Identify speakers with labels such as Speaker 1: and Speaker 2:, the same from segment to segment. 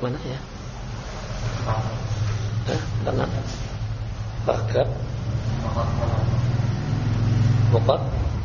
Speaker 1: mana ya? Dengan paragraf pokok.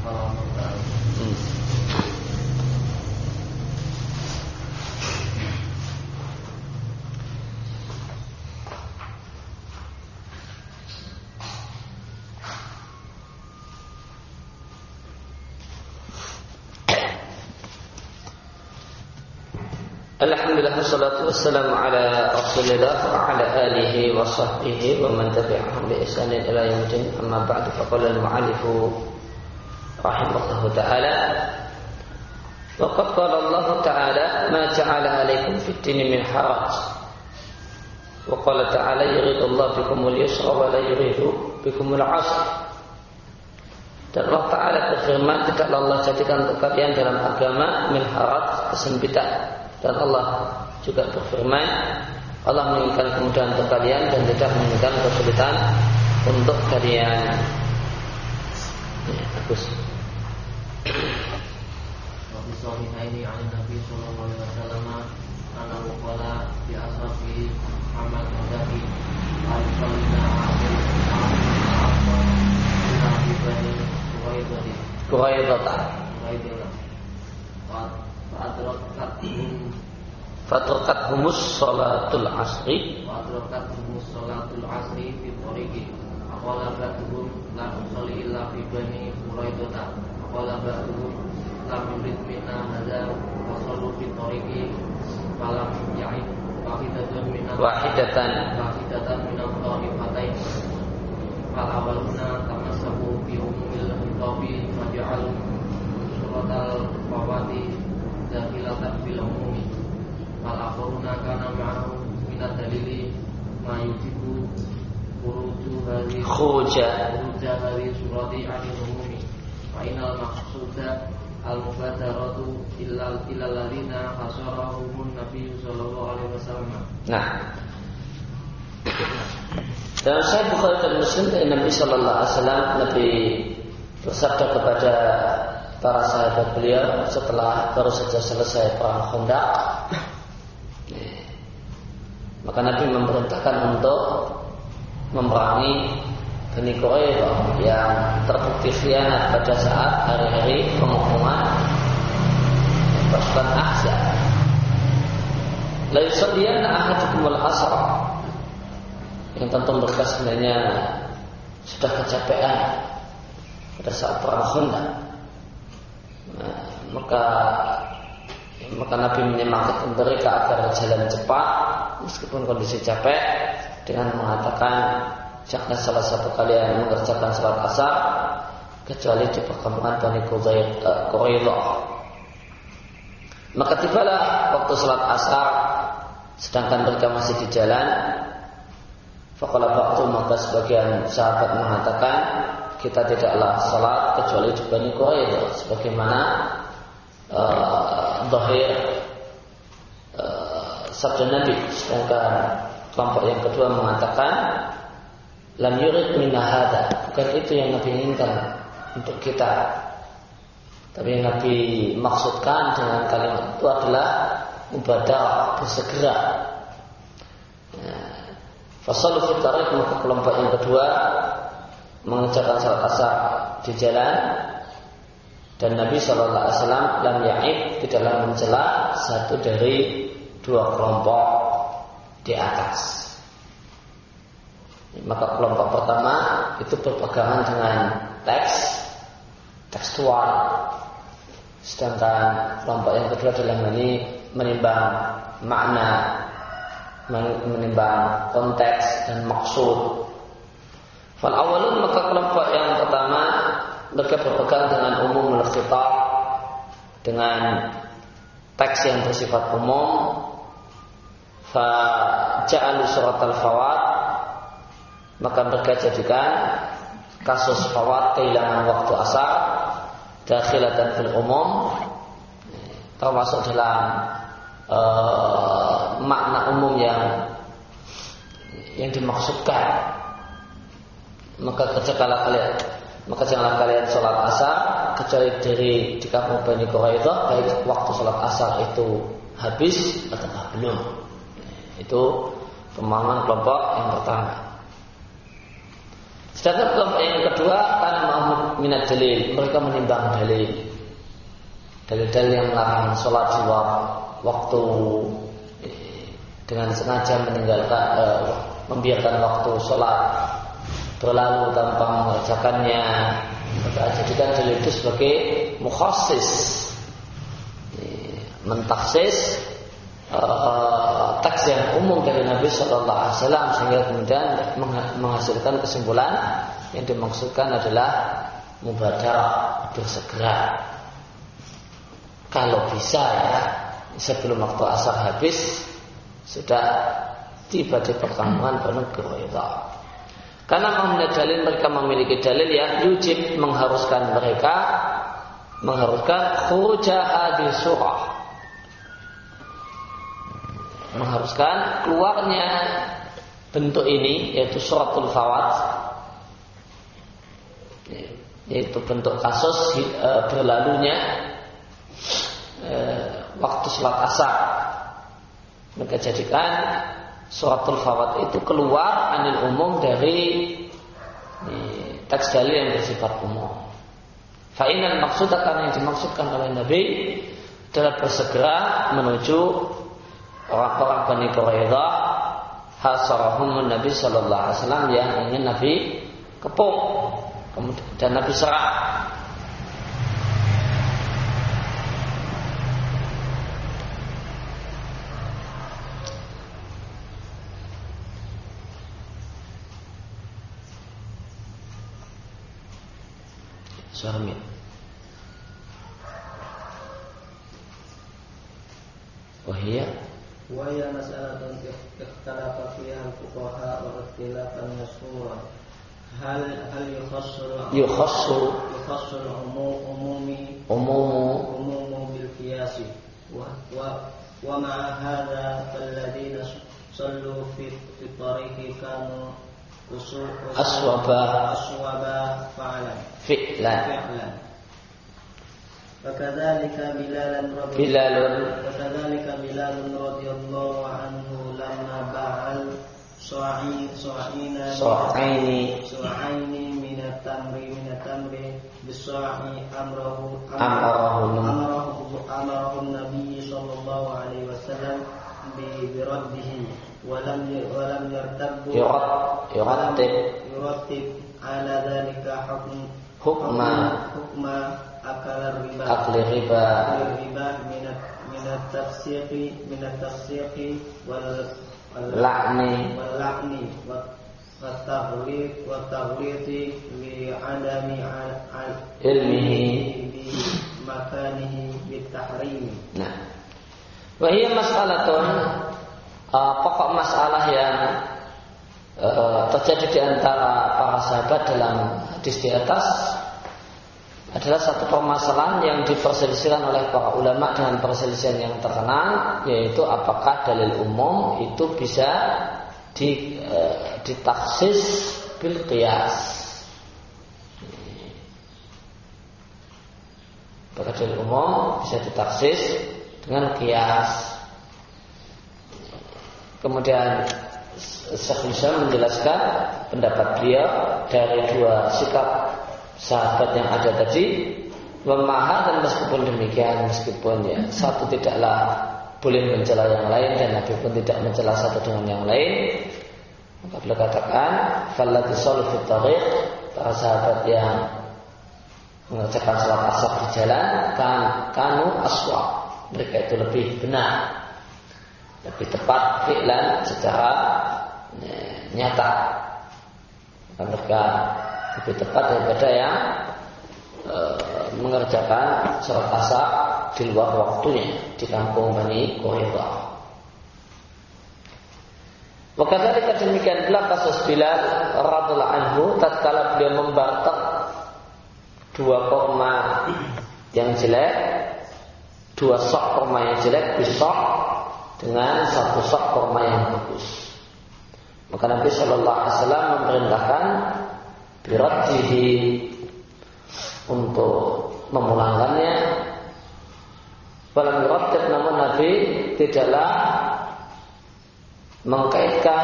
Speaker 2: Alhamdulillah wassalatu wassalamu ala Rasulillah wa ala alihi wa sahbihi wa man tabi'ahum bi ihsanin ila yaumil din. Amma ba'du, faqala al-mu'allif rahimahullahu ta'ala wa qad qala Allah ta'ala ma ja'ala 'alaykum fid din min haraj wa qala ta'ala yuridu Allah bikumul yusra wa la yuridu bikumul 'usra. Dan Allah Ta'ala berfirman, tidaklah Allah jadikan untuk kalian dalam agama min haraj, kesempitan. Dan Allah juga berfirman, Allah menginginkan kemudahan untuk kalian dan tidak menginginkan kesulitan untuk kalian. Ya, bagus.
Speaker 3: Nabi Sahihaini an Nabi sallallahu alaihi wasallam annahu qala bi ashabi Muhammad Nabi al-Salina
Speaker 2: Fatrokat humus sholatul asri
Speaker 3: fi thoriqi aqala ba'duhum la usalli illa fi bani Quraidah aqala ba'duhum lam yurid minna hadza wa sallu fi thoriqi falam ya'id wahidatan min al-tharifatain fal awaluna tamassaku bi umumil khitabi faj'al suratal fawati dakhilatan bil umumi fal akhiruna kana ma'ahu min ad-dalili ma yujibu khuruja hadhihi surati 'anil umumi fa inal maqsuda al-mubadaratu illa alladziina hasarahumun nabiy sallallahu alaihi wasallam.
Speaker 2: Nah, dalam Sahih Bukhari dan Muslim dari Nabi sallallahu alaihi wasallam, Nabi bersabda kepada para sahabat beliau setelah baru saja selesai perang Khandaq, maka Nabi memerintahkan untuk memerangi Bani Quraidah yang terbukti khianat pada saat hari-hari pemukuman pasukan Ahzab. La yusalliyanna ahadukumul asra, yang tentu mereka sebenarnya sudah kecapean pada saat perang Khandaq. Maka Nabi menyemangatkan mereka agar jalan cepat meskipun kondisi capek dengan mengatakan, jangan salah satu kalian mengerjakan salat asar kecuali di perkampungan Bani Quraidah. Maka tibalah waktu salat asar sedangkan mereka masih di jalan. Faqala ba'du, maka sebagian sahabat mengatakan, kita tidaklah salat kecuali di Bani Quraidah, sebagaimana zahir sabda Nabi. Sedangkan kelompok yang kedua mengatakan, lam yurid minna hadza, bukan itu yang Nabi inginkan untuk kita. Tapi yang Nabi maksudkan dengan kalimat itu adalah mubadarah, bersegera. Fasallu fi tariq, maka kelompok yang kedua mengerjakan salat asar di jalan, dan Nabi sallallahu alaihi wasallam lam ya'ib, tidaklah mencela satu dari dua kelompok di atas. Maka kelompok pertama itu berpegangan dengan tekstual, sedangkan kelompok yang kedua adalah menimbang makna, menimbang konteks dan maksud. Fal awalun, maka kelompok yang pertama mereka berpegang dengan umumul khitab, dengan teks yang bersifat umum. Fa ja'alu suratal fawat, maka mereka jadikan kasus fawat, kehilangan waktu asar, dakhilatan fil umum, termasuk dalam makna umum yang dimaksudkan. Maka janganlah kalian sholat asar kecuali di kampung Bani Quraidah, baik waktu sholat asar itu habis atau belum. Itu pemahaman kelompok yang pertama. Sedangkan kelompok yang kedua karena Muhammad minat dalil, mereka menimbang dalil-dalil yang melarang sholat di waktu dengan sengaja membiarkan waktu sholat berlalu tanpa mengerjakannya. Mereka jadikan dalil itu sebagai mukhassis, mentaksis teks yang umum dari Nabi Sallallahu Alaihi Wasallam, sehingga kemudian menghasilkan kesimpulan yang dimaksudkan adalah mubadarah, bersegera. Kalau bisa ya, sebelum waktu asar habis sudah tiba di perkampungan Banu Quraidah. Karena mereka memiliki dalil yang yujib, mengharuskan khuruja hadhihi surah, mengharuskan keluarnya bentuk ini, yaitu suratul fawat, yaitu bentuk kasus berlalunya waktu sholat asar. Mereka jadikan suratul fawat itu keluar anil umum dari teks dalil yang bersifat umum. Fa'inal maksud, karena yang dimaksudkan oleh Nabi adalah bersegera menuju orang-orang Bani Quraidah, hasarahumun Nabi Sallallahu Alaihi Wasallam, yang ingin Nabi kepung dan Nabi serang. Suami. Wahia mas'alatun ikhtalafa fiha al-fuqaha wa ikhtilafan mashhuran. Hal yukhassu umumu bil qiyas wa ma'a hadha alladhina sallu fi tariqi kanu aswaba fi'lan. وكذلك بلال رضي الله عنه لما باع صاعين من التمر بالصاع أمره النبي صلى الله عليه وسلم برده ولم يرتب على ذلك حكم أكل الربا من التفسيق واللعن والتغليط لعدم علمه بمكانه بالتحريم. Nah, wahia mas'alatun, pokok masalah yang terjadi di antara para sahabat dalam hadis di atas adalah satu permasalahan yang diperselisihkan oleh para ulama dengan perselisihan yang terkenal, yaitu apakah dalil umum itu bisa ditaksis bil qiyas. Apakah dalil umum bisa ditaksis dengan qiyas. Kemudian Syekh Islam menjelaskan pendapat beliau dari dua sikap sahabat yang ada tadi, memaham, dan meskipun demikian, meskipun ya satu tidaklah boleh mencela yang lain dan Nabi pun tidak mencela satu dengan yang lain, maka beliau katakan fallati shalu fi tariq, para sahabat yang mengerjakan salat asar di jalan kanu aswa, mereka itu lebih benar, lebih tepat fi'lan secara nyata, mereka lebih tepat daripada yang mengerjakan salat asar di luar waktunya di kampung Bani Quraidah. Wakadzalika demikian pula kasus Bilal radhiyallahu anhu tatkala beliau membarter dua kurma yang jelek, dua sok kurma yang jelek bisok dengan satu sok kurma yang bagus. Maka Nabi Shallallahu Alaihi Wasallam memerintahkan biraddihi untuk memulangkannya. Walam yurattib, namun Nabi tidaklah mengkaitkan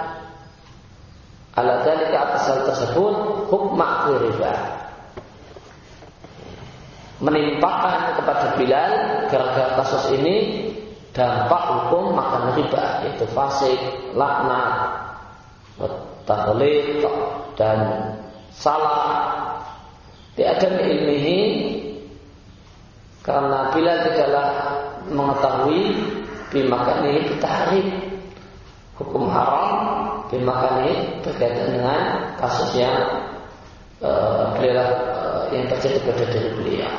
Speaker 2: ala dzalika atas hal tersebut hukma riba, menimpakan kepada Bilal gara-gara kasus ini dampak hukum makan riba, yaitu fasik, laknat, taghlib dan salah diadami ilmihi, karena Bilal tidaklah mengetahui bimakani tahrib, hukum haram bimakani berkaitan dengan kasus yang yang terjadi pada diri beliau.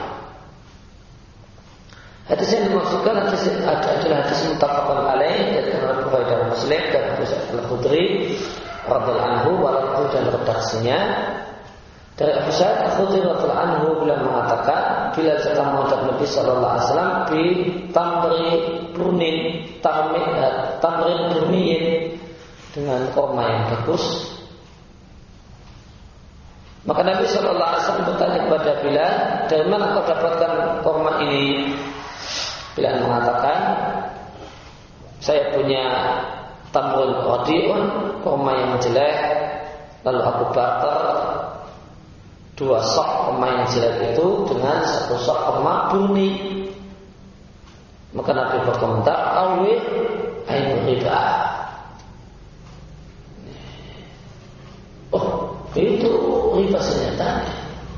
Speaker 2: Hadis yang dimaksudkan adalah hadis muttafaqun alaih dari Abu Hurairah Muslim dan Abu Sa'id Al-Khudri radhiyallahu anhu, walaupun dan redaksinya dari Abu Sa'id Al-Khudri radhiyallahu anhu beliau mengatakan bila datang menghadap Nabi sallallahu alaihi wasallam di tamri burniyin dengan kurma yang bagus, maka Nabi sallallahu alaihi wasallam bertanya kepada Bilal, dari mana kau dapatkan kurma ini? Bilal mengatakan, saya punya tamrun radiun, kurma yang jelek, lalu aku barter 2 sok kurma yang jelek itu dengan 1 sok kurma burni. Maka Nabi berkomentar, awih ainul riba. Oh, itu riba senyatanya.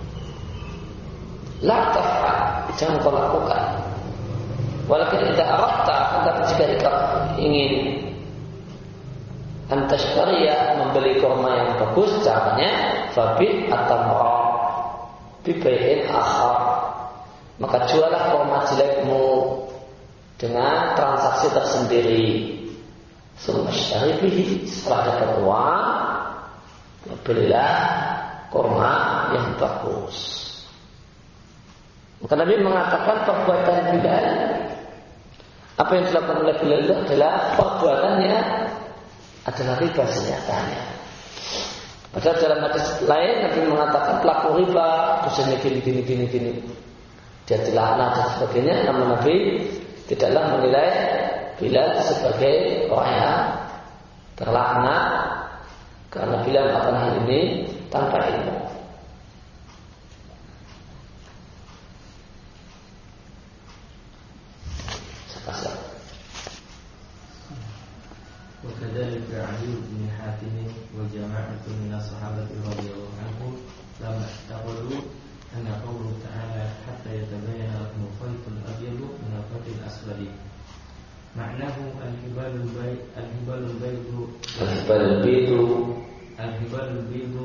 Speaker 2: La taf'al, jangan kau lakukan. Walaupun tidak arakta, tetapi jika kau ingin antashkariya, membeli kurma yang bagus, caranya fabi atamra bibai'in akhar, maka jualah kurma jelekmu dengan transaksi tersendiri. Summashtari bihi, setelah dapat uang, belilah kurma yang bagus. Maka Nabi mengatakan perbuatan Bilal, apa yang dilakukan oleh Bilal itu adalah perbuatannya adalah riba senyatanya. Padahal dalam hadis lain Nabi mengatakan pelaku riba dosanya gini. Dia dilaknat dan sebagainya. Namun Nabi tidaklah menilai Bilal sebagai orang yang terlaknat karena Bilal melakukan hal ini tanpa ilmu.
Speaker 3: وكذلك علي بن حاتم وجماعة من الصحابة رضي الله عنهم لما اعتقدوا أن قوله تعالى حتى يتبين لكم الخيط الأبيض من الخيط الأسود معناه الهبال البيض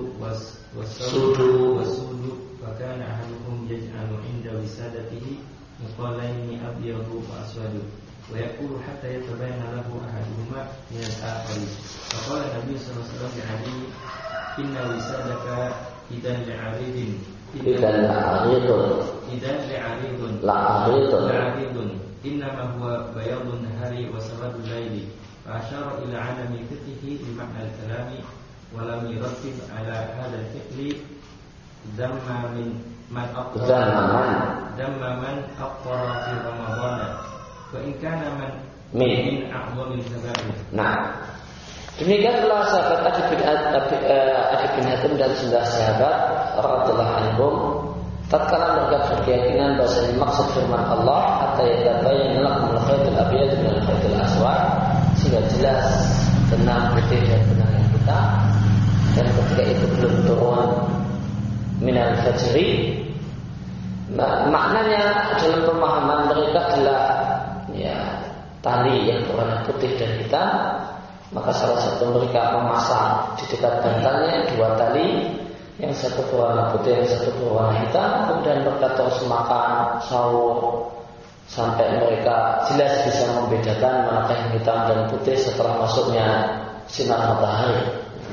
Speaker 3: والسود فكان أحدهم يجعل عند وسادته مقالين أبيض وأسود ويقول حتى يتبين له أحدهما من الآخر. فقال النبي صلى الله عليه وسلم لعلي إن وسادك إذا لعريض إنما هو بياض النهار وسواد الليل. فأشار إلى عدم فقهه بمعنى الكلام ولم يرتب على هذا الفقه ذم من أفطر في رمضان وإن كان من أعظم الكبائر.
Speaker 2: Nah, demikianlah sahabat Adi bin Hatim dan sejumlah sahabat radhiyallahu anhum tatkala mereka berkeyakinan bahwasanya maksud firman Allah hatta yatabayyana lakum al-khaytul abyad min al-khaytil aswad, sehingga jelas benang putih dan benang yang hitam, dan ketika itu belum turun minal fajri, maknanya dalam pemahaman mereka adalah tali yang berwarna putih dan hitam. Maka salah satu mereka memasang di dekat bantalnya 2 tali, yang satu berwarna putih, yang satu berwarna hitam. Kemudian mereka terus makan sahur sampai mereka jelas bisa membedakan mana yang hitam dan putih setelah masuknya sinar matahari.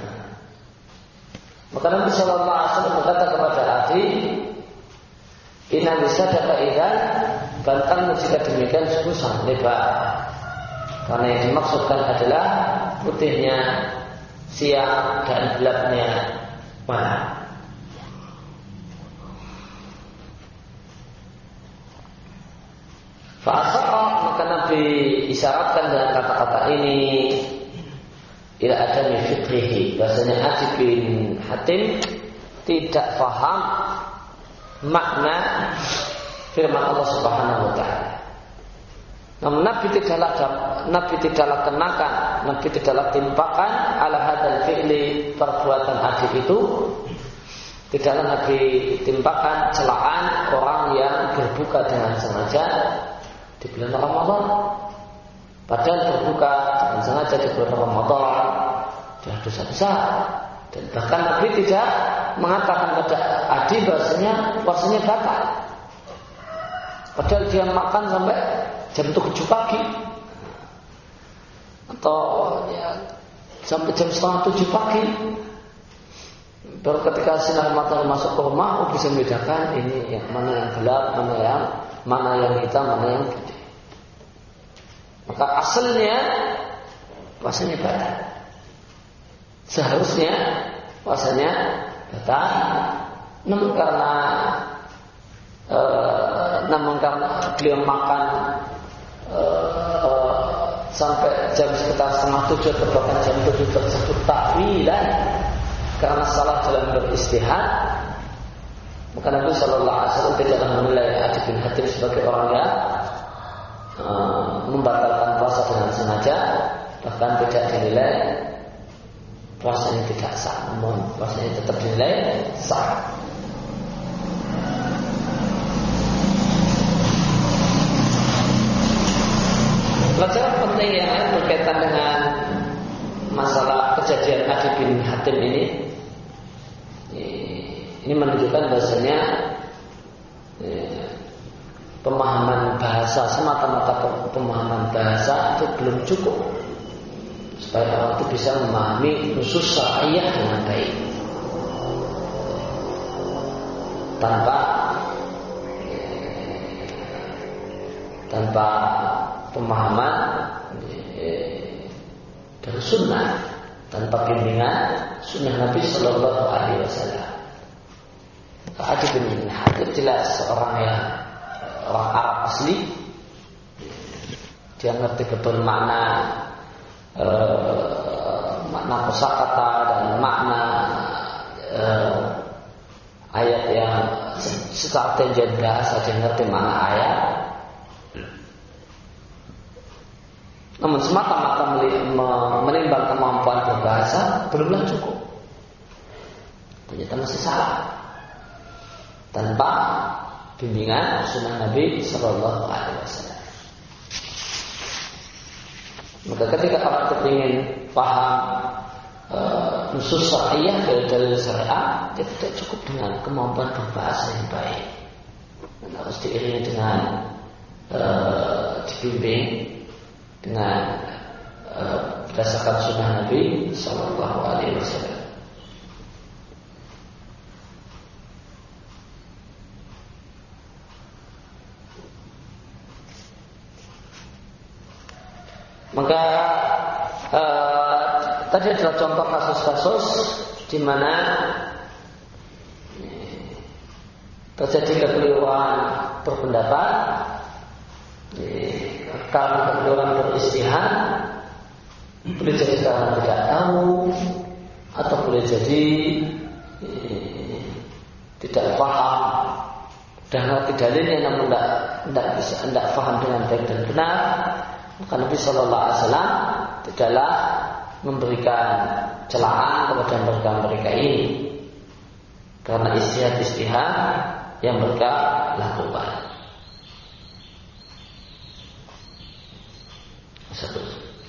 Speaker 2: Maka Nabi sallallahu alaihi wasallam berkata kepada Adi, inna wisadaka idzan, bantalmu jika demikian sungguh sangat lebar. Karena yang dimaksudkan adalah putihnya siang dan gelapnya malam. Fa'asara, maka Nabi isyaratkan dengan kata-kata ini ila adami fiqhihi, bahasanya Adi bin Hatim tidak faham makna firman Allah Subhanahu wa taala. Namun Nabi tidaklah kenakan, Nabi tidaklah timpakan ala hadzal fi'li, perbuatan Adi itu. Tidaklah Nabi timpakan celaan orang yang berbuka dengan sengaja di bulan Ramadan. Padahal berbuka dengan sengaja di bulan Ramadan adalah dosa besar. Dan bahkan Nabi tidak mengatakan pada Adi bahasanya puasanya batal. Padahal dia makan sampai jam 7 pagi atau ya, sampai jam 6:30 pagi. Baru ketika sinar matahari masuk ke rumah, bisa membedakan ini yang mana yang gelap, mana yang hitam, mana yang putih. Maka asalnya puasanya batal. Seharusnya puasanya batal. Namun karena beliau makan sampai jam sekitar 6:30 atau bahkan jam 7 tersebut takwilan karena salah dalam beristihad, maka Nabi Sallallahu Alaihi Wasallam tidak menilai Adi bin Hatim sebagai orang yang membatalkan puasa dengan sengaja, bahkan tidak dinilai puasanya tidak sah, namun puasanya tetap dinilai sah. Pelajaran penting yang lain berkaitan dengan masalah kejadian Adi bin Hatim ini menunjukkan bahasanya pemahaman bahasa, semata-mata pemahaman bahasa itu belum cukup supaya orang itu bisa memahami nusus syariah dengan baik. Tanpa pemahaman dari sunnah, tanpa bimbingan sunnah Nabi Sallallahu Alaihi Wasallam. Adi bin Hatim jelas orang Arab asli, dia ngerti betul makna kosakata dan makna ayat yang secara tangent bahasa, dia ngerti makna ayat. Namun semata-mata menimbang kemampuan berbahasa belumlah cukup. Ternyata masih salah. Tanpa bimbingan sunnah Nabi Sallallahu Alaihi Wasallam. Maka ketika orang ingin paham nusus syariah dari dalil syariah, dia tidak cukup dengan kemampuan berbahasa yang baik. Dan harus diiringi dengan dibimbing dengan berdasarkan sunnah Nabi Sallallahu Alaihi Wasallam. Maka tadi adalah contoh kasus-kasus di mana terjadi kekeliruan berpendapat karena kekeliruan beristihad, boleh jadi karena tidak tahu atau boleh jadi tidak paham dan ngerti dalilnya namun tidak paham dengan baik dan benar. Maka Nabi Sallallahu Alaihi Wasallam tidaklah memberikan celaan kepada mereka ini karena istihad yang mereka lakukan. Satu.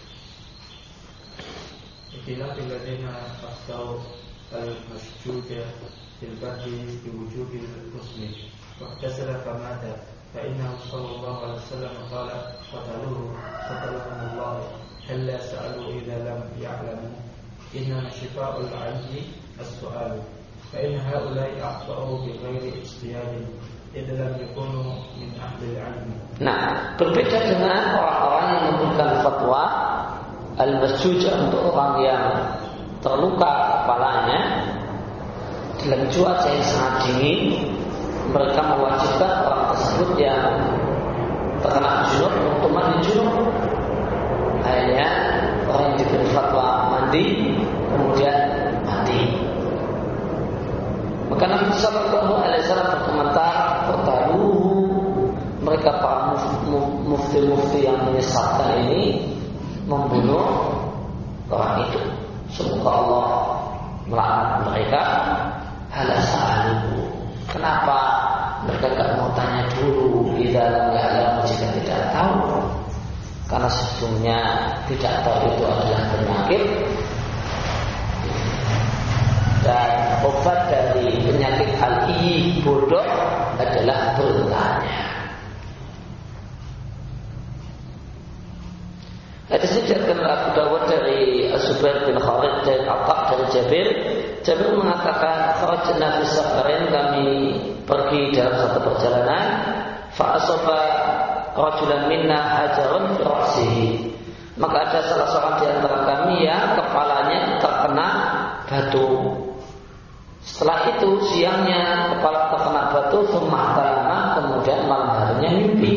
Speaker 3: Ikhtilaf alladziina aftaw al-masjuda fil badri bi wujubil muslim wa ihtasala famata فإنه صلى الله عليه وسلم قال قتلوه قتلهم الله هلا سألوا إذا لم يعلموا إنما شفاء العي السؤال فإن هؤلاء أخطأوا بغير اجتهاد إذ لم يكونوا من أهل العلم.
Speaker 2: Nah, berbeda dengan orang-orang yang memberikan fatwa al-masjuj untuk orang yang terluka kepalanya dalam cuaca yang sangat dingin. Mereka mewajibkan orang tersebut yang terkena junub untuk mandi junub. Akhirnya orang yang diberi fatwa mandi kemudian mati. Maka Nabi Sallallahu Alaihi Wasallam berkomentar, "Qataluhu." Mereka para mufti-mufti yang menyesatkan ini membunuh orang itu. Semoga Allah melaknat mereka. Halasaluhu. Kenapa mereka tidak mau tanya dulu? Jika tidak tahu. Karena sesungguhnya tidak tahu itu adalah penyakit. Dan obat dari penyakit al-iyi bodoh adalah bertanya. Hadis ini diriwayatkan Abu Dawud dari Az-Zubair bin Khalid dari Atha dari Jabir. Jabir mengatakan, "Kharajna fi safarin," kami pergi dalam satu perjalanan. Fa asaba rajulan minna hajarun fi ra'sihi. Maka ada salah seorang di antara kami yang kepalanya terkena batu. Setelah itu siangnya kepala terkena batu, kemudian malam harinya mimpi.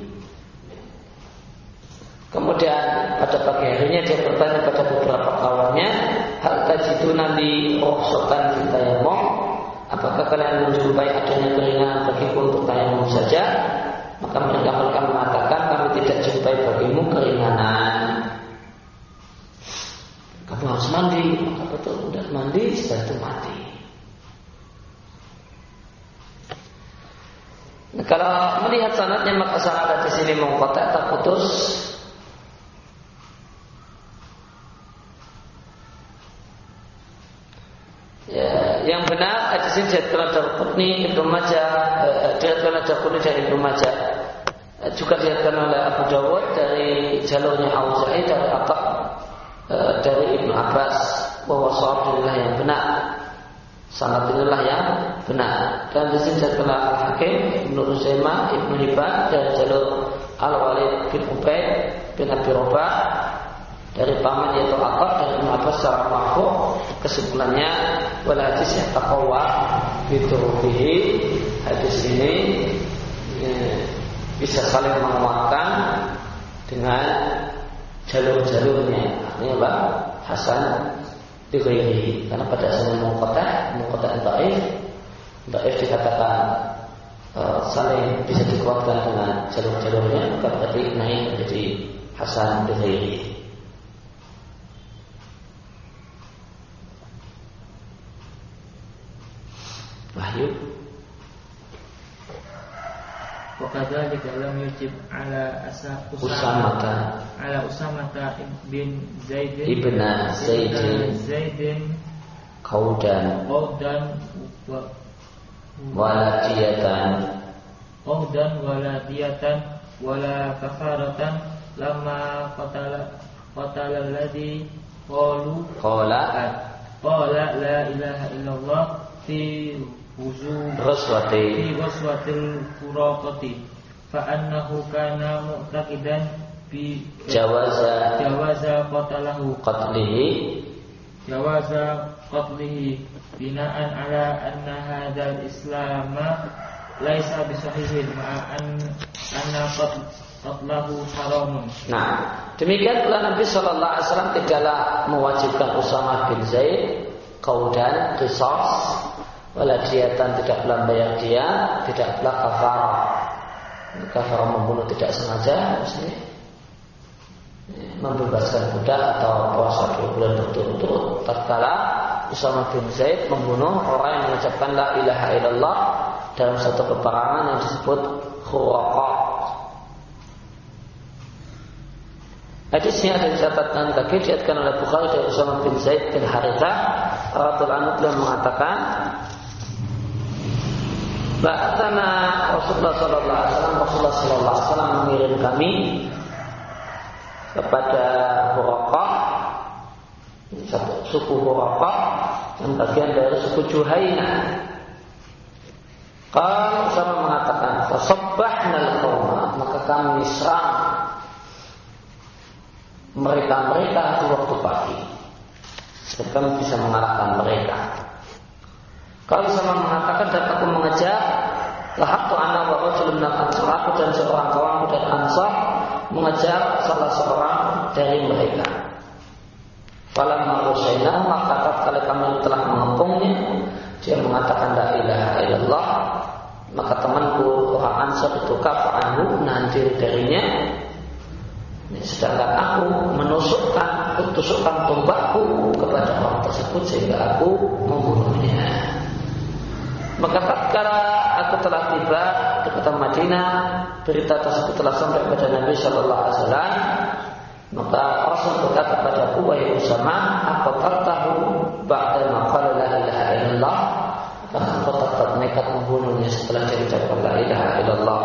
Speaker 2: Kemudian pada pagi harinya dia bertanya pada beberapa kawannya, "Hal tajiduna li rukhsatan fi tayammum?" Apakah kalian menjumpai adanya keringanan bagiku untuk tayammum saja? Maka mereka mengatakan, "Kami tidak jumpai bagimu keringanan. Kamu harus mandi." Maka betul, udah mandi, setelah itu mati. Nah, kalau melihat sanadnya maka sanad di sini munqati' terputus. Ya, yang benar hadis ini diriwayatkan Ad-Darqutni, Ibnu Majah, diriwayatkan Ad-Darqutni dari Ibnu Majah, juga diriwayatkan oleh Abu Dawud dari jalurnya Auza'i dari Atha dari Ibnu Abbas, bahwa shawab inilah yang benar, sanad inilah yang benar. Dan di sini diriwayatkan Al-Hakim, Ibnu Uzaimah, Ibnu Hibban dari jalur Al-Walid bin Ubaid bin Abi Robah dari paman yaitu Atha dari Ibnu Abbas secara marfu'. Kesimpulannya wal hadis yang taqwa biturufihi, hadis ini bisa saling menguatkan dengan jalur-jalurnya. Artinya apa? Hasan dighairihi. Karena pada asalnya munqati' dhaif dikatakan saling bisa dikuatkan dengan jalur-jalurnya, maka berarti naik menjadi hasan dighairihi. Wahyu.
Speaker 3: Wakadzalika lam yujib ala Usamata bin Zaidin qaudan waladiyatan wala kafaratan lama qatala alladhi qala la ilaha illallah fi ghazwatil furaqati fa annahu kana mu'taqidan bi jawaza qatlihi bina'an ala anna hadzal islama laisa bisahihin anna qatlahu haramun.
Speaker 2: Nah, demikian pula Nabi sallallahu alaihi wasallam tidaklah mewajibkan Usamah bin Zaid qaudan qisas, waladiyatan tidak pula bayar dia, tidak pula kafarah membunuh tidak sengaja, maksudnya membebaskan budak atau puasa 2 bulan berturut-turut. Tatkala Usamah bin Zaid membunuh orang yang mengucapkan la ilaha illallah dalam satu peperangan yang disebut Khuraqah. Hadisnya ada dicatatkan kaki diatkan oleh Bukhari dari Usamah bin Zaid bin Harithah radhiyallahu anhu, beliau mengatakan, Ba'athana Rasulullah sallallahu alaihi wasallam mengirim kami kepada Khuraqah, satu suku Khuraqah yang bagian dari suku Juhainah. Kalau Usamah mengatakan, fasabbahna al-qauma, maka kami serang mereka di waktu pagi, dan kami bisa mengalahkan mereka. Kalau sama mengatakan dan aku mengejar, lahabtu ana wa rajulun min al-ansar, aku dan seorang kawan dari Ansar mengejar salah seorang dari mereka. Falamma usaina, maka tatkala kami telah mengepungnya, dia mengatakan la ilaha illallah, maka temanku orang Ansar itu kafa'anhu, menahan diri darinya. Sedangkan aku tusukkan tombakku kepada orang tersebut sehingga aku membunuhnya. Maka tatkala aku telah tiba di kota Madinah, berita tersebut telah sampai kepada Nabi Sallallahu Alaihi Wasallam. Maka Rasul berkata kepadaku, wahai Usama, apa tahu ba'da ma qala la ilaha illallah, apakah engkau tetap nekat membunuhnya setelah dia mengucapkan la ilaha illallah?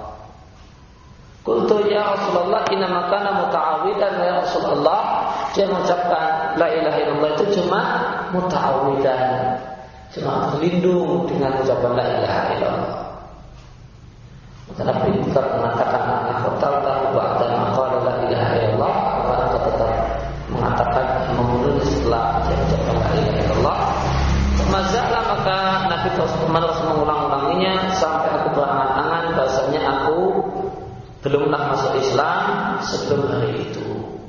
Speaker 2: Qultu ya Rasulullah, inna makana muta'awidan. Ya Rasulullah, dia mengucapkan la ilaha illallah itu cuma muta'awidan, cuma berlindung dengan mengucapkan la ilaha illallah. Maka Nabi tetap mengatakan aku tahu ba'da ma qala la ilaha illallah, apakah tetap mengatakan membunuhnya setelah dia mengucapkan la ilaha illallah? Masalah, maka Nabi terus mengulang-ulanginya sampai aku berangan-angan bahasanya aku belumlah masuk Islam sebelum hari itu.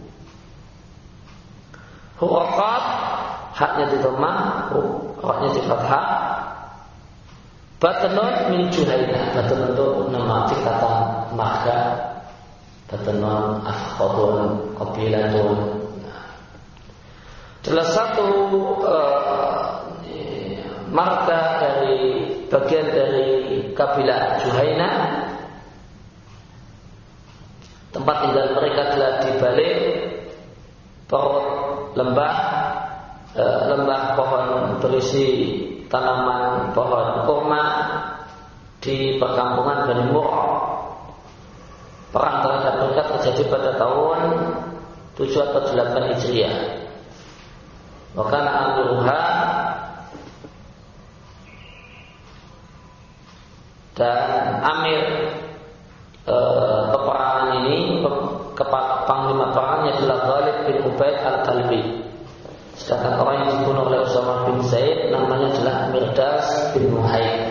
Speaker 2: Huraqat, haknya di dhammah, haknya di fathah. Batnun min Juhainah, batnun itu nama tingkatan marga. Batnun afqadun qabilatun. Jelas satu marga dari bagian dari kabilah Juhainah. Tempat tinggal mereka adalah di balik perut lembah pohon berisi tanaman pohon kurma di perkampungan Bani Murrah. Perang terhadap mereka terjadi pada tahun 7 atau 8 Hijriah. Bahkan Al-Ruha dan Amir peperangan ini, panglima perangnya adalah Ghalib bin Ubaid al-Kalbi. Sedangkan orang yang dibunuh oleh Usama bin Zaid namanya adalah Mirdas bin Nuhail.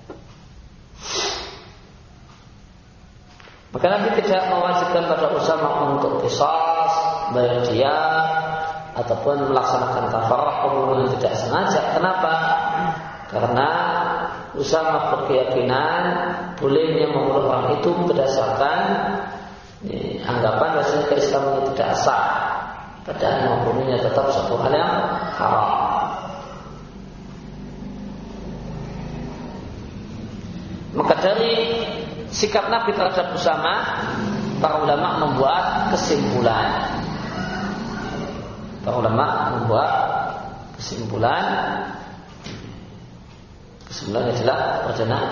Speaker 2: Maka Nabi tidak mewajibkan pada Usama untuk qisas, bayar dia, ataupun melaksanakan kafarah pembunuhan tidak sengaja. Kenapa? Karena Usama berkeyakinan bolehnya membunuh orang itu berdasarkan anggapan bahwasanya keislamannya tidak sah, padahal membunuhnya tetap satu hal yang haram. Maka dari sikap Nabi terhadap Usama, para ulama membuat kesimpulan. Kesimpulannya adalah perjalanan.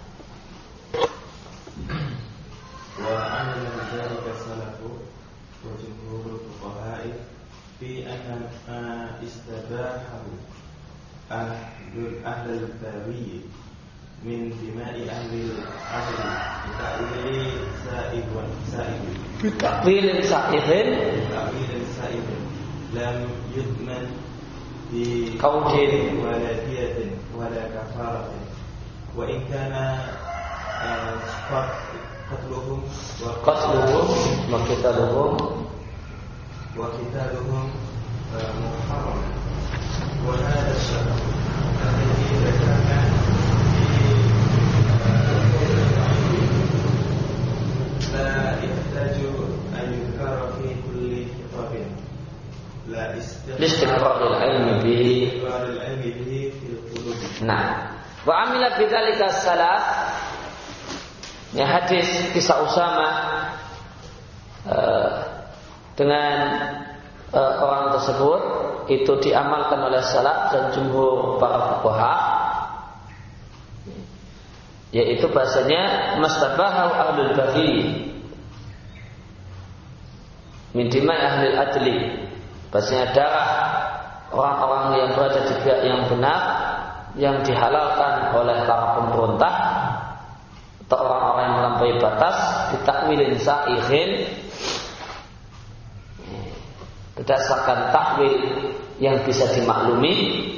Speaker 4: Wa anna dzalika salafu wa jumhurul fuqaha fi anna istabahu ahlul bawi min dima'i ahli
Speaker 2: bitakwil sa'ibin
Speaker 4: lam yudman bi
Speaker 2: kaudin
Speaker 4: wala diyatin wala kafaratin wa in kana qatluhum
Speaker 2: wa qitaluhum
Speaker 4: muharram wa hadha ash-shart alladhi dhakarna la yahtaju an yukara fi kulli khitabin la
Speaker 2: istiqrarul ilmi bihi. Nah, wa amila bidzalika salaf. Ya, hadis kisah Usama dengan orang tersebut itu diamalkan oleh salaf dan jumhur para fuqaha, yaitu bahasanya mastabahu ahlul baghi min dima'i ahlil adli, bahasanya darah orang-orang yang berada di pihak yang benar yang dihalalkan oleh para pemberontak atau orang-orang yang melampaui batas ditakwilin sa'ikhin, berdasarkan takwil yang bisa dimaklumi,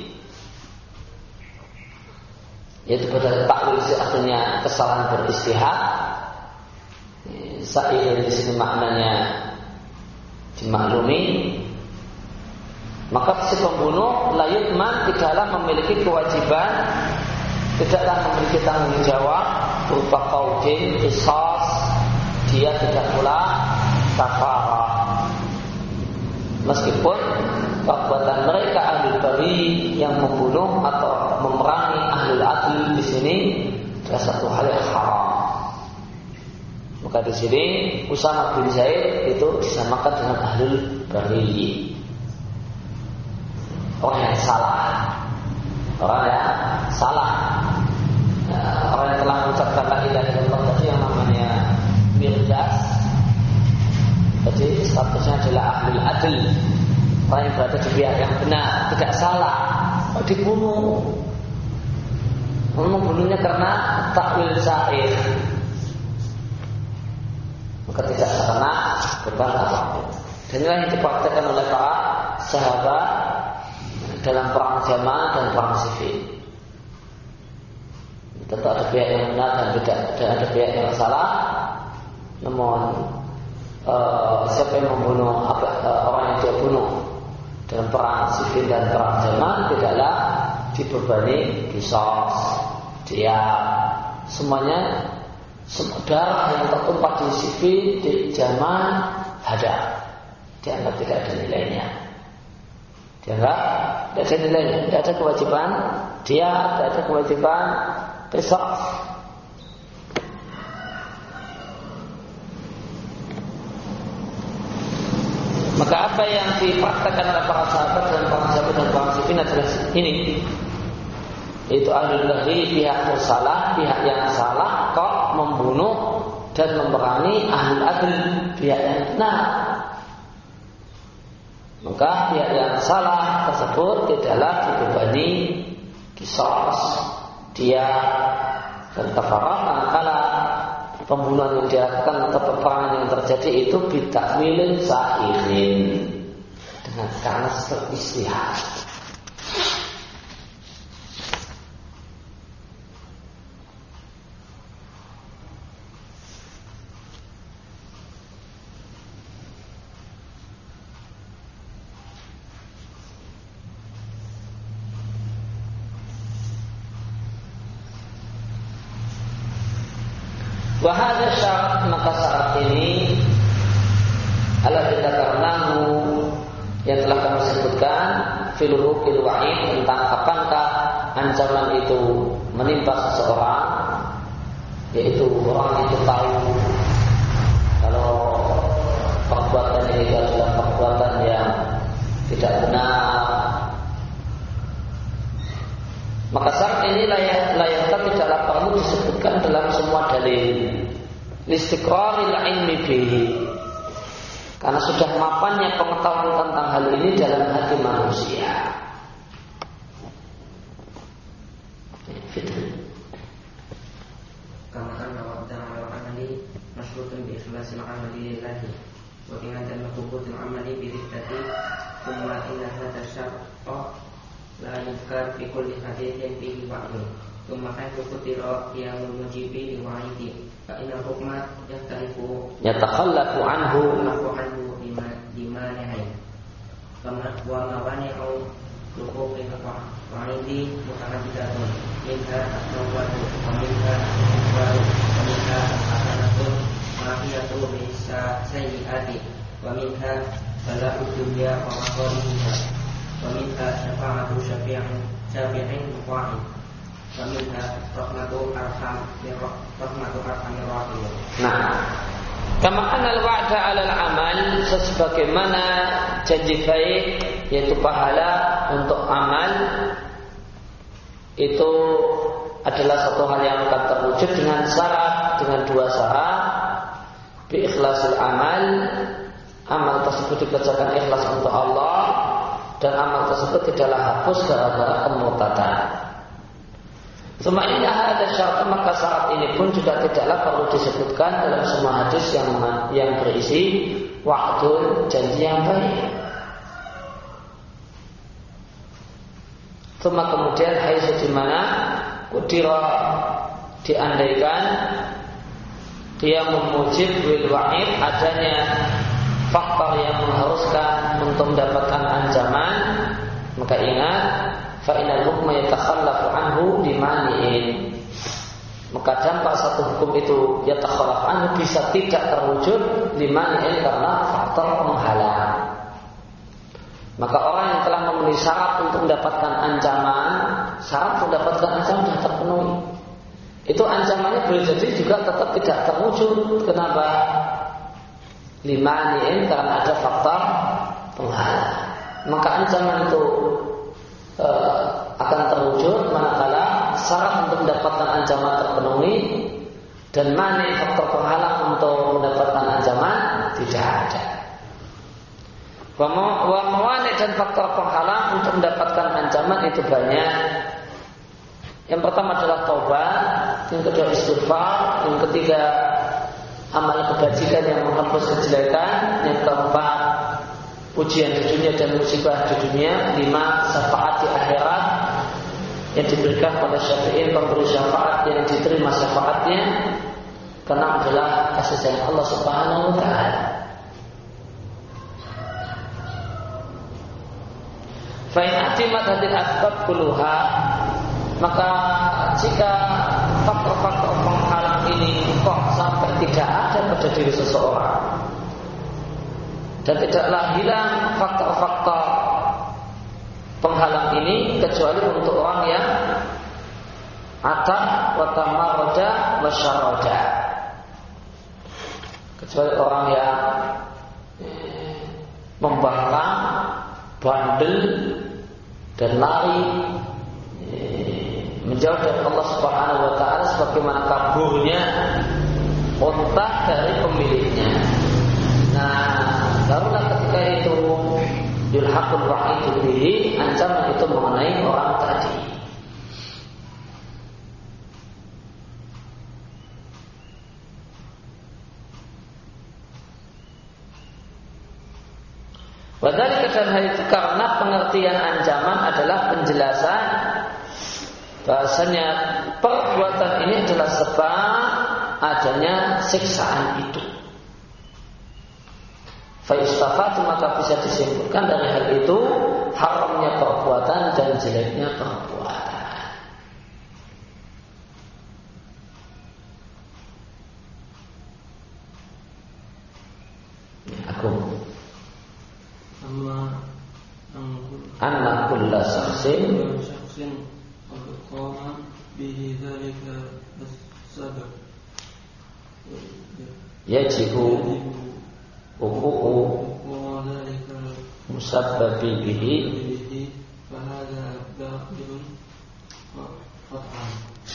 Speaker 2: yaitu pada takwil artinya kesalahan beristihad. Sa'ikhin di sini maknanya dimaklumi. maka si pembunuh la yutman tidaklah memiliki kewajiban, tidaklah memiliki tanggung jawab berupa qaudin, qisas, dia tidak pula kafarah. Meskipun perbuatan mereka ahlul bari yang membunuh atau memerangi ahlul adl di sini adalah satu hal yang haram. Maka di sini Usama bin Zaid itu disamakan dengan ahlul bari, orang yang salah, orang yang telah mengucapkan la ilaha illallah tadi yang namanya Mirdas, jadi statusnya adalah ahlul adl, orang yang berada di pihak yang benar, tidak salah. Dibunuh, membunuhnya karena takwil sa'ir, maka tidak terkena beban apapun. Dan inilah yang dipraktikkan oleh para sahabat dalam perang Jamal dan perang Siffin. Tentu ada pihak yang benar dan ada pihak yang salah. Namun siapa yang membunuh orang yang dia bunuh dalam perang Siffin dan perang Jamal tidaklah dibebani qisas. Dia semuanya darah yang tertumpah di Siffin, di Jamal, hadar, dianggap tidak ada nilainya. Dianggap tidak ada nilainya, tidak ada kewajiban dia, tidak ada kewajiban qisas. Maka apa yang dipraktikkan oleh para sahabat dan para Siffin adalah ini, yaitu ahlul baghi, pihak bersalah, pihak yang salah kok membunuh dan memerangi ahlul adl, pihak yang benar. Maka pihak yang salah tersebut tidaklah dibebani qisas, dia dan kafarah manakala pembunuhan yang dilakukan atau peperangan yang terjadi itu bitakwilin sa'irin, dengan karena teristihad. Wahada syarat, maka syarat ini adalah dikarenahu yang telah kami sebutkan filurukil wa'id, tentang kapankah ancaman itu menimpa seseorang, yaitu orang itu tahu kalau perbuatan ini adalah perbuatan yang tidak benar. Maka syarat ini layak tidaklah perlu disebutkan dalam semua dalil listiqraril ilmi bihi, karena sudah mapannya pengetahuan tentang hal ini dalam hati manusia.
Speaker 3: Kama anna amali masyrutun bi ikhlasil amali lillahi wa in kana hukutul amali bi riddati thumma inna hadha syar'a la yuzkar fi kulli hadithin fihi wa'dun thumma haythu kutira yang mujibi riwayati fa inna hukma
Speaker 2: yatakhallafu anhu
Speaker 3: bima nahi kama wa mawani'u luquqi wa'idi mutahaddidatun minha at-tawbatu wa minha hasanatun ma'afiyatu bisa sayyi'ati wa minha bala'ud dunya wa magharibiha wa minha syafa'atu syafi'in muqa'in wa minha rahmatu arhamir rahim.
Speaker 2: Nah, kama anal wa'da 'alal amal, sebagaimana janji baik yaitu pahala untuk amal itu adalah satu hal yang akan terwujud dengan syarat, dengan dua syarat. Bi ikhlasul amal tersebut dikerjakan ikhlas untuk Allah, dan amal tersebut tidaklah hapus gara-gara kemurtadan. Semainnya ada syarat, maka syarat ini pun juga tidaklah perlu disebutkan dalam semua hadis yang berisi wa'dun, janji yang baik. Cuma kemudian haitsu di mana kudira diandaikan dia memujib wil wa'id, adanya faktor yang mengharuskan untuk mendapatkan ancaman, Maka ingat, fa innal hukma yatakhallafu anhu limani'in. Maka dampak satu hukum itu yatakhallafu anhu bisa tidak terwujud limani'in karena faktor penghalang. Maka orang yang telah memenuhi syarat untuk mendapatkan ancaman, syarat untuk mendapatkan ancaman sudah terpenuhi. Itu ancamannya boleh jadi juga tetap tidak terwujud. Kenapa? Limani'in karena ada faktor penghalang. Maka ancaman itu akan terwujud manakala syarat untuk mendapatkan ancaman terpenuhi dan mani faktor penghalang untuk mendapatkan ancaman tidak ada. Wa mawani dan faktor penghalang untuk mendapatkan ancaman itu banyak. Yang pertama adalah taubat, yang kedua istighfar, yang ketiga amal kebajikan yang menghapus kejelekan, yang keempat ujian di dunia dan musibah di dunia, 5 syafaat di akhirat yang diberikan pada syafi'in pemberi syafaat yang diterima syafaatnya karena adalah kasih sayang Allah Subhanahu wa taala. Fa in atimat hadil asbab kulluha, maka jika faktor-faktor penghalang ini kok sampai tidak ada pada diri seseorang dan tidaklah hilang faktor-faktor penghalang ini kecuali untuk orang yang atah wa tamarrada wa syarada, kecuali orang yang membangkang, bandel dan lari menjauh dari Allah Subhanahu wa taala sebagaimana kaburnya unta dari pemiliknya. Nah, barulah ketika itu yulhaqul wa'idu bihi, ancaman itu mengenai orang tadi. Wadhalika, dan hal itu karena pengertian ancaman adalah penjelasan bahasanya perbuatan ini adalah sebab adanya siksaan itu. Fa yustafatu, maka bisa disimpulkan dari hal itu haramnya perbuatan dan jeleknya perbuatan. Anna kulla shakhsin
Speaker 4: qama bihi dzalika as-sabab
Speaker 2: yajibu wuqu'u musabbabi bihi fahadha ba'dun qat'an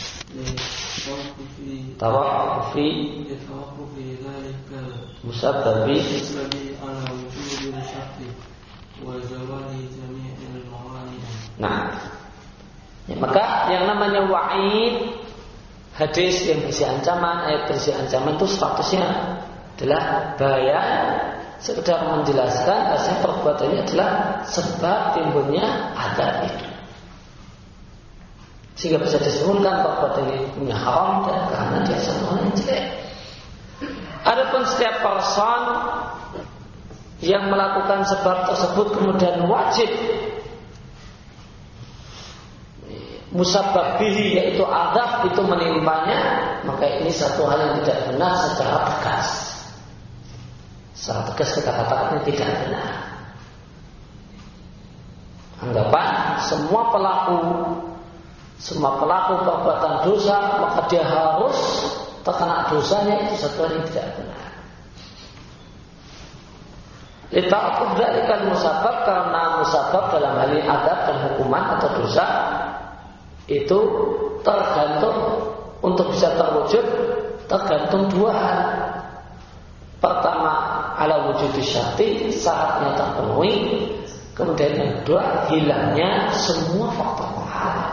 Speaker 2: tawaqqufi dzalika musabbabi ala wujudi syarti wa zawali jami'il mawani. Nah, ya, maka yang namanya wa'id, hadis yang berisi ancaman, ayat berisi ancaman itu statusnya adalah bahaya, sekedar menjelaskan bahwa perbuatan ini adalah sebab timbulnya azab itu, sehingga bisa disimpulkan perbuatan ini punya haram dan karena dia semuanya jelek. Adapun setiap person yang melakukan sebab tersebut kemudian wajib musabbab bihi, yaitu azab itu menimpanya, maka ini satu hal yang tidak benar secara tegas. Secara tegas kita katakan ini tidak benar. Anggapan semua pelaku perbuatan dosa maka dia harus terkena dosanya, itu satu hal yang tidak benar. Lita'aqub dzalika musabbab, karena musabbab dalam hal ini adab dan hukuman atau dosa itu tergantung, untuk bisa terwujud tergantung dua hal. Pertama, ala wujudi syarti, syaratnya terpenuhi. Kemudian yang kedua, hilangnya semua faktor penghalang.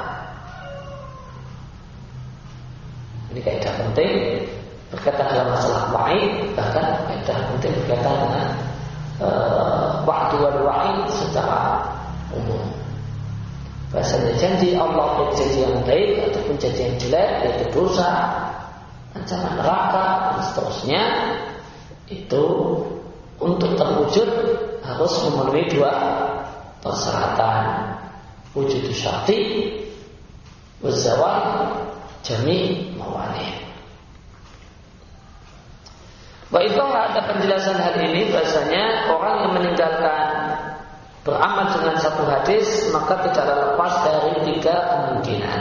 Speaker 2: Ini kaidah penting berkaitan dalam masalah wa'id, bahkan kaidah penting berkaitan dengan wa'du wal wa'id secara umum. Bahasanya janji Allah baik janji yang baik ataupun janji yang jelek, yaitu dosa, ancaman neraka dan seterusnya, itu untuk terwujud harus memenuhi dua persyaratan. wujud syarti wa zawal jami' mawani'. Wa itu ada penjelasan hal ini bahasanya orang yang meninggalkan beramal dengan satu hadis maka tidaklah lepas dari 3 kemungkinan.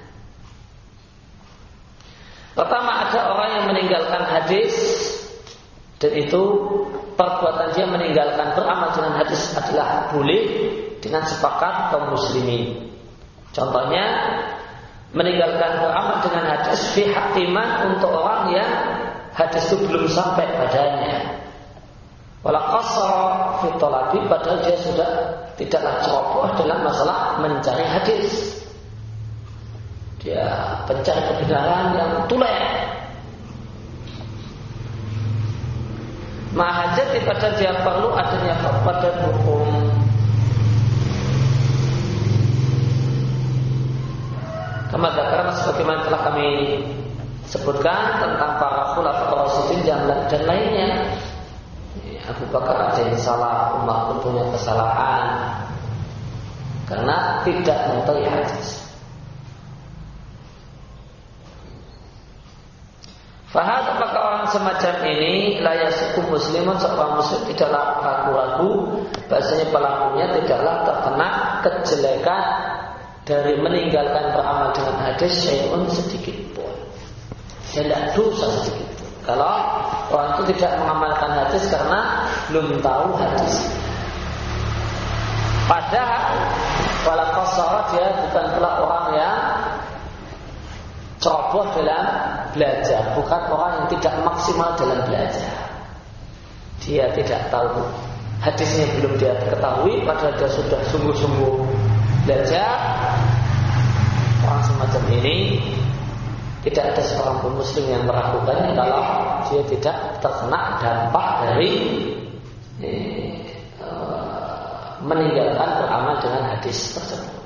Speaker 2: Pertama, ada orang yang meninggalkan hadis dan itu perbuatan dia meninggalkan beramal dengan hadis adalah boleh dengan sepakat kaum muslimin. Contohnya meninggalkan beramal dengan hadis fi haqiman untuk orang yang hadis itu belum sampai padanya. Wala qasara fi talabi, padahal dia sudah tidaklah ceroboh dalam masalah mencari hadis. Dia pencari kebenaran yang tulen. Mahajati pada dia perlu adanya pada hukum. Karena sebagaimana telah kami sebutkan tentang para khulafaur rasyidin dan lainnya. Abu Bakar ada yang salah, Umar pun punya kesalahan karena tidak mengetahui hadis. Fahad, apakah orang semacam ini layak suku muslimun, seorang muslim tidaklah ragu-ragu bahasanya pelakunya tidaklah terkena kejelekan dari meninggalkan beramal dengan hadis syai'un sedikit pun. Dia tidak dosa sedikit pun kalau orang itu tidak mengamalkan hadis karena belum tahu hadis. Padahal wala qasara, dia bukan pula orang yang ceroboh dalam belajar, bukan orang yang tidak maksimal dalam belajar. Dia tidak tahu hadisnya, belum dia ketahui, padahal dia sudah sungguh-sungguh belajar. Orang semacam ini tidak ada seorang pun muslim yang meragukannya kalau dia tidak terkena dampak dari meninggalkan beramal dengan hadis tersebut.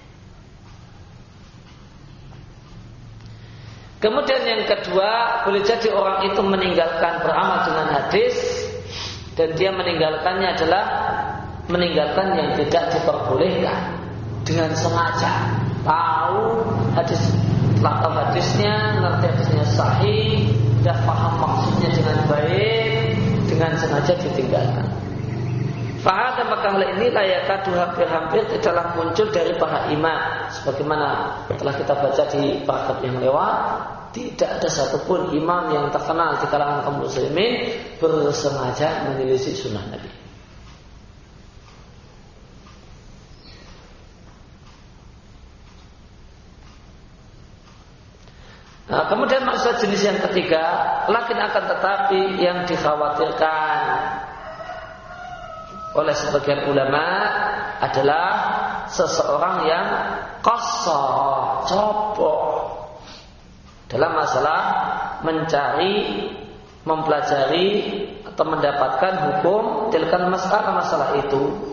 Speaker 2: Kemudian yang kedua, boleh jadi orang itu meninggalkan beramal dengan hadis dan dia meninggalkannya adalah meninggalkan yang tidak diperbolehkan dengan sengaja. Tahu hadis, telah tahu hadisnya, ngerti hadisnya sahih, dan paham maksudnya dengan baik, dengan sengaja ditinggalkan. Fahad, maka hal ini layakadu hampir-hampir tidaklah muncul dari para imam. Sebagaimana telah kita baca di paragraf yang lewat, tidak ada satupun imam yang terkenal di kalangan kaum muslimin bersengaja menyelisih sunnah Nabi. Nah, kemudian maksud jenis yang ketiga, lakin akan tetapi yang dikhawatirkan oleh sebagian ulama adalah seseorang yang qasar, ceroboh dalam masalah mencari, mempelajari atau mendapatkan hukum dalam masalah itu.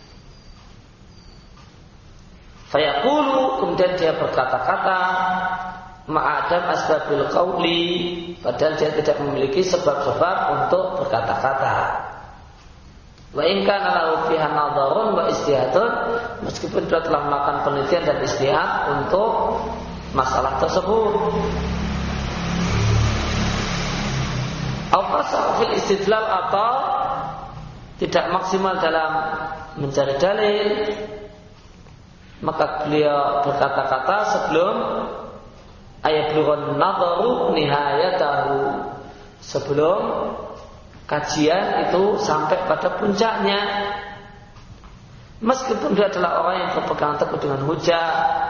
Speaker 2: Fayaqulu, kemudian dia berkata-kata ma'adam asbabil qawli, padahal dia tidak memiliki sebab-sebab untuk berkata-kata. Wa in kana lahu fiha nadharun wa istihadun, meskipun dia telah melakukan penelitian dan istihad untuk masalah tersebut. Al-qasar fil istidlal, atau tidak maksimal dalam mencari dalil, maka beliau berkata-kata sebelum ayat blughun nadharu nihayatahu, sebelum kajian itu sampai pada puncaknya. Meskipun dia adalah orang yang berpegang teguh dengan hujah,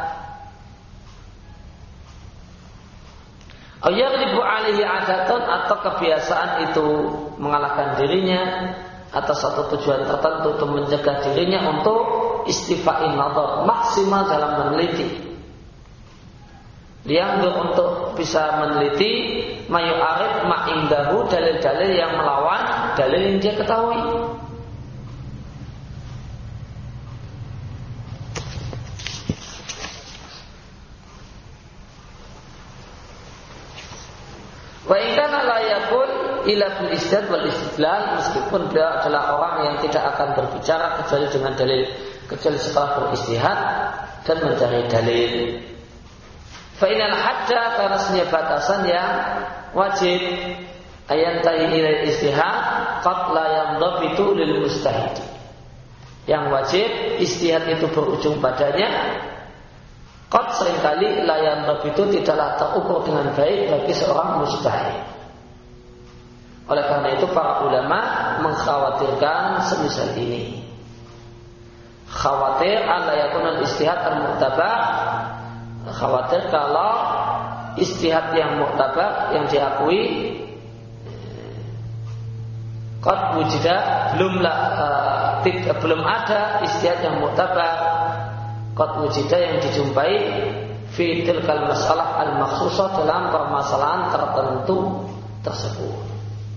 Speaker 2: ayyaribu alaihi adatun, atau kebiasaan itu mengalahkan dirinya atas satu tujuan tertentu untuk mencegah dirinya untuk istifa'in nadhar, maksimal dalam meneliti. Dia untuk bisa meneliti mayu'arif ma'indahu, dalil-dalil yang melawan dalil yang dia ketahui. Wa in kana la yakun ila bil istidlal wal istidlal, meskipun dia adalah orang yang tidak akan berbicara kecuali dengan dalil, kecuali setelah beristihad. dan mencari dalil. Fa'inal hadda, karena setiap batasan yang wajib ayantahi ilal istihad qad la yamdabitu lil mustahid. Yang wajib istihad itu berujung padanya qad seringkali la yamdabitu tidaklah terukur dengan baik bagi seorang mustahid. Oleh karena itu para ulama mengkhawatirkan semisal ini. Khawatir alla yakuna istihad al-mu'tabar, khawatir kalau istihad yang mu'tabar yang diakui qad wujida belum ada istihad yang mu'tabar qad wujida yang dijumpai fi tilkal masalah al-makhsusah dalam permasalahan tertentu tersebut.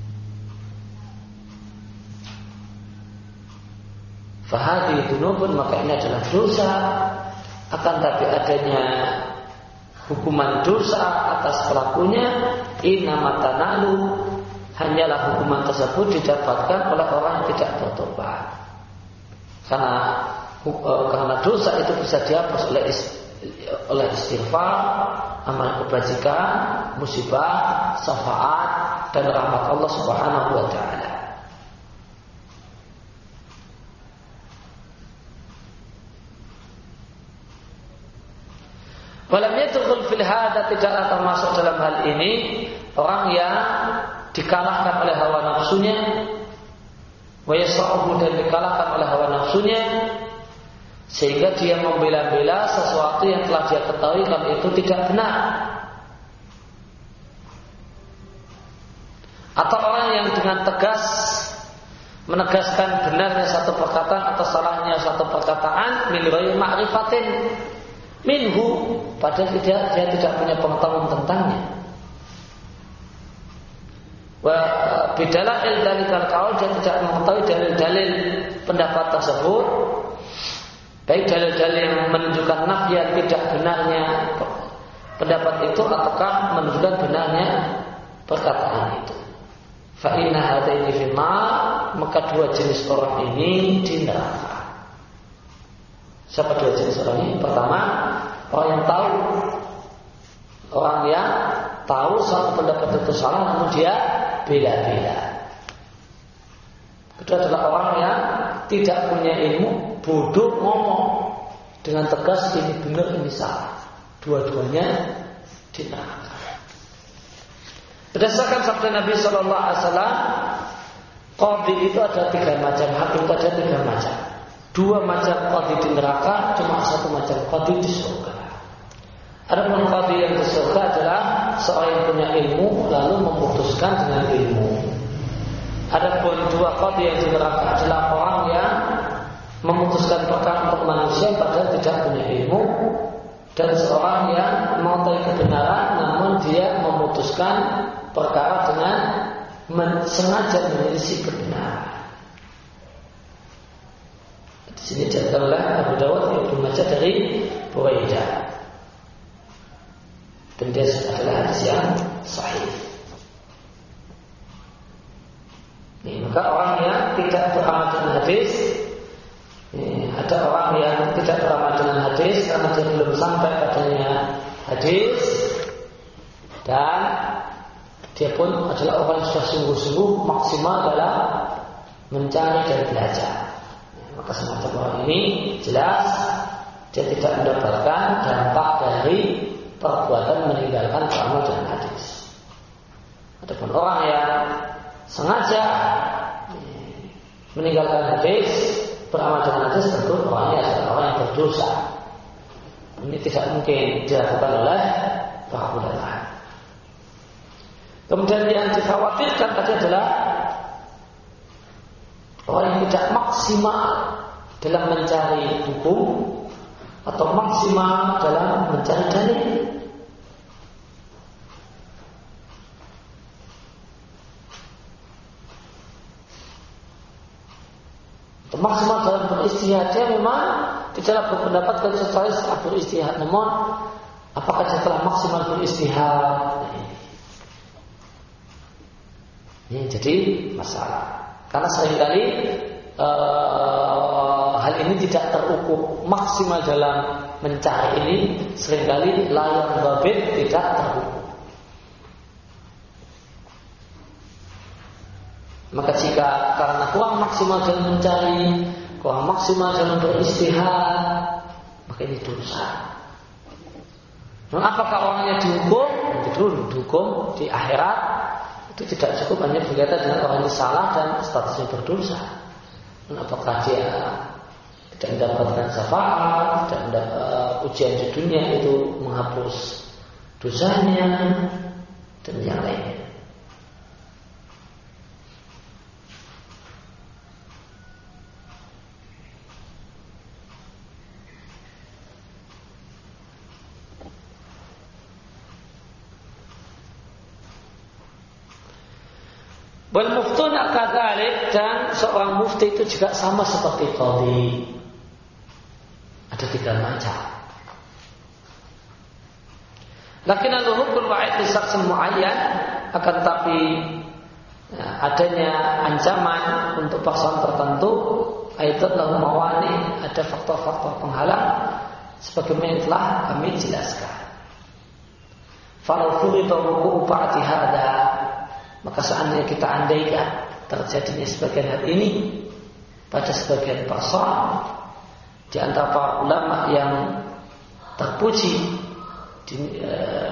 Speaker 2: Fahadi dunubun, maka ini adalah dosa. Akan tapi adanya hukuman dosa atas pelakunya, inamatanalu, hanyalah hukuman tersebut didapatkan oleh orang yang tidak bertobat. Karena dosa itu bisa dihapus oleh istighfar, amal kebajikan, musibah, syafaat dan rahmat Allah Subhanahu wa taala. Walamnya tukhul fil hada, tidaklah termasuk dalam hal ini orang yang dikalahkan oleh hawa nafsunya, wa yas'abu, dan dikalahkan oleh hawa nafsunya sehingga dia membela-bela sesuatu yang telah dia ketahui kalau itu tidak benar. Atau orang yang dengan tegas menegaskan benarnya satu perkataan atau salahnya satu perkataan min ghairi ma'rifatin minhu, padahal dia tidak punya pengetahuan tentangnya. Wa bidalail dalikal qaul, dia tidak mengetahui dalil-dalil pendapat tersebut, baik dalil-dalil yang menunjukkan nafyan tidak benarnya pendapat itu ataukah menunjukkan benarnya perkataan itu. Fa inna hadaini fil nar, maka dua jenis orang ini di neraka. Siapa dua jenis orang ini? Pertama, orang yang tahu satu pendapat itu salah namun dia bela-bela. Kedua adalah orang yang tidak punya ilmu, bodoh, ngomong dengan tegas ini benar ini salah. Dua-duanya di neraka. Berdasarkan sabda Nabi Sallallahu Alaihi Wasallam, qadhi itu ada tiga macam, hakim itu ada tiga macam. Dua macam qadhi di neraka, cuma satu macam qadhi di surga. Adapun qadhi yang di surga adalah seorang yang punya ilmu lalu memutuskan dengan ilmu. Adapun dua qadhi yang di neraka adalah orang yang memutuskan perkara untuk manusia padahal tidak punya ilmu, dan seorang yang mengetahui kebenaran namun dia memutuskan perkara dengan sengaja menyelisih kebenaran. Di sini dicatatkan oleh Abu Dawud Ibnu Majah dari Buraidah, dan dia adalah hadis yang sahih. Maka orang yang tidak beramal dengan hadis, ada orang yang tidak beramal dengan hadis karena dia belum sampai padanya hadis, dan dia pun adalah orang yang sudah sungguh-sungguh maksimal dalam mencari dan belajar. Maka semacam orang ini jelas dia tidak mendapatkan dampak dari perbuatan meninggalkan beramal dengan hadis. Adapun orang yang sengaja meninggalkan hadis, beramal dengan hadis, tentu orangnya adalah orang yang berdosa. Ini tidak mungkin dilakukan oleh para ulama. Kemudian yang dikhawatirkan tadi adalah orang yang tidak maksimal dalam mencari hukum atau maksimal dalam mencari dalil. Maksimal dalam beristihad, dia memang tidaklah berpendapat kalau setelah beristihad, namun apakah setelah maksimal beristihad? Ini jadi masalah. Karena seringkali hal ini tidak terukur maksimal dalam mencari ini, seringkali layar babit tidak terukur. Maka jika karena kurang maksimal dalam mencari, kurang maksimal dalam beristihad, maka ini dosa. Nah, apakah orangnya dihukum? Dihukum di akhirat. Itu tidak cukup hanya berkaitan dengan orang yang salah dan statusnya berdosa. Nah, apakah dia tidak mendapatkan syafaat, tidak mendapat ujian di dunia itu menghapus dosanya dan yang lainnya. Wal muftuna kadzalik, dan seorang mufti itu juga sama seperti qadhi. Ada 3 macam. Lakin al-hukm wa'id li syakhsin muayyan, akan tetapi adanya ancaman untuk person tertentu, aidat lahu mawani, ada faktor-faktor penghalang sebagaimana yang telah kami jelaskan. Falau furida wuqu'u ba'di hadza, maka seandainya kita andaikan terjadinya sebagian hal ini pada sebagian person di antara para ulama yang terpuji di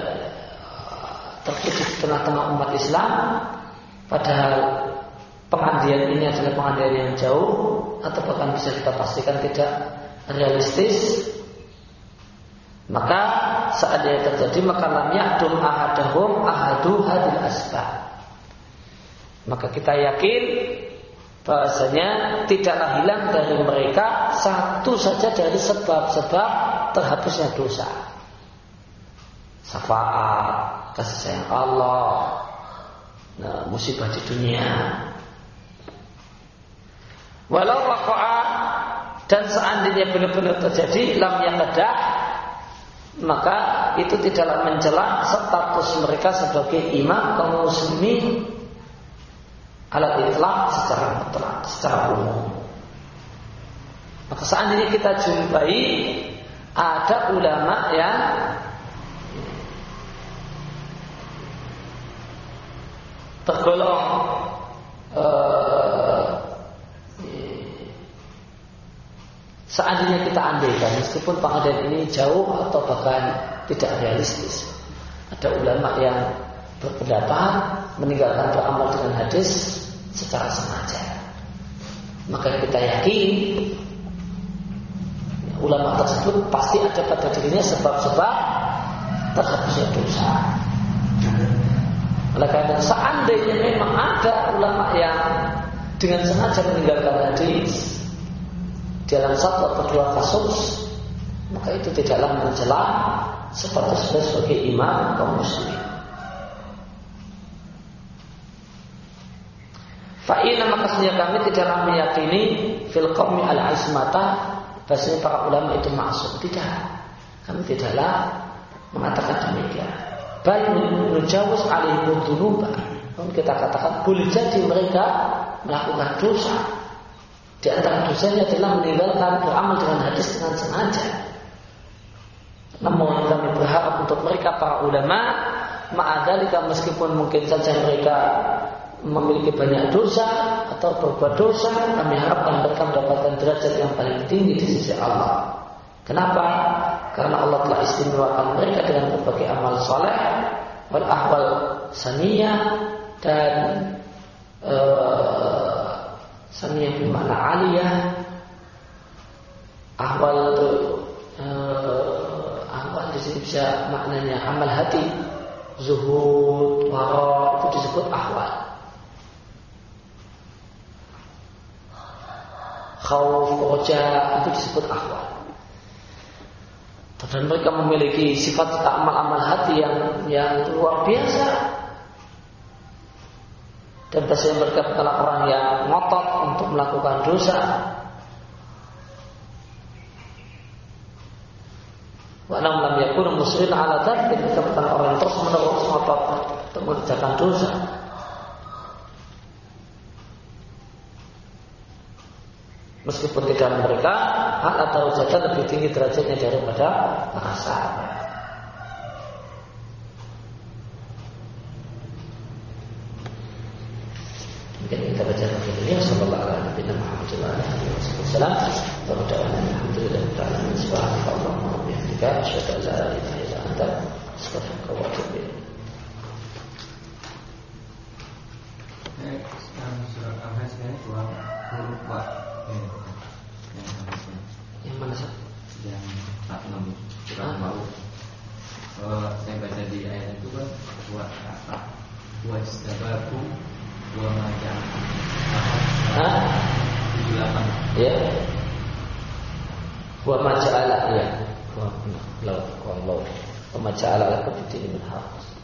Speaker 2: tengah-tengah umat Islam, padahal pengandian ini adalah pengandian yang jauh atau bahkan bisa kita pastikan tidak realistis, maka seandainya terjadi maka lam yahdum ahadahum ahadu hadil asbab, maka kita yakin bahasanya tidaklah hilang dari mereka satu saja dari sebab-sebab terhapusnya dosa. Syafaat, kasih sayang Allah, musibah di dunia. Walau waqa'a, dan seandainya benar-benar terjadi lam yaqdah, maka itu tidaklah mencela status mereka sebagai imam kaum muslimin alat itlaq secara mutlak, secara umum. Maka seandainya kita jumpai ada ulama yang tergolong seandainya kita andaikan, meskipun pengandaian ini jauh atau bahkan tidak realistis, ada ulama yang berpendapat meninggalkan beramal dengan hadis secara sengaja, maka kita yakin ulama tersebut pasti ada pada dirinya sebab-sebab terhapusnya dosa. Oleh karena seandainya memang ada ulama yang dengan sengaja meninggalkan hadis dalam satu atau 2 kasus, maka itu tidaklah mencela status sebagai imam kaum muslimin. Fa'ina, maka sesungguhnya kami tidaklah meyakini fil qaumi al-ismata, bahasanya para ulama itu maksum. Tidak, kami tidaklah mengatakan demikian. Bal nujawuz alaihim dzunuba, kita katakan boleh jadi mereka melakukan dosa. Di antara dosanya adalah meninggalkan beramal dengan hadis dengan sengaja. Namun kami berharap untuk mereka para ulama, ma'adzalika, meskipun mungkin saja mereka memiliki banyak dosa atau berbuat dosa, kami harapkan mereka mendapatkan derajat yang paling tinggi di sisi Allah. Kenapa? Karena Allah telah istimewakan mereka dengan berbagai amal saleh, wal ahwal saniyah, dan saniyah bermakna aliyah. Ahwal itu ahwal di sini bisa maknanya amal hati, zuhud, wara, itu disebut ahwal. Khauf, roja, itu disebut ahwal. Dan mereka memiliki sifat amal-amal hati yang luar biasa. Dan biasanya mereka adalah orang yang ngotot untuk melakukan dosa. Wa nam lam yakunu muslimin ala dzalik, mereka adalah orang yang terus-menerus ngotot untuk mengerjakan dosa. Meskipun tidak mereka, hal atau derajat lebih tinggi derajatnya daripada para sahabat. Mungkin kita baca begini ya, sallallahu alaihi wasallam. Alhamdulillah ta'ala subhanallahi wa bihamdihi asyhadu an la ilaha illa anta astaghfiruka wa atubu ilaik.
Speaker 4: Surat Al-Hajj ini kurang huruf wa.
Speaker 2: Yang mana sih?
Speaker 4: Yang 46 surat Al-Maun. Saya baca di ayat itu kan buat apa? Buat sababu dua macam. 78.
Speaker 2: Ya. Wa maja'ala ya. Wa maja'ala lakum fid dini min haraj.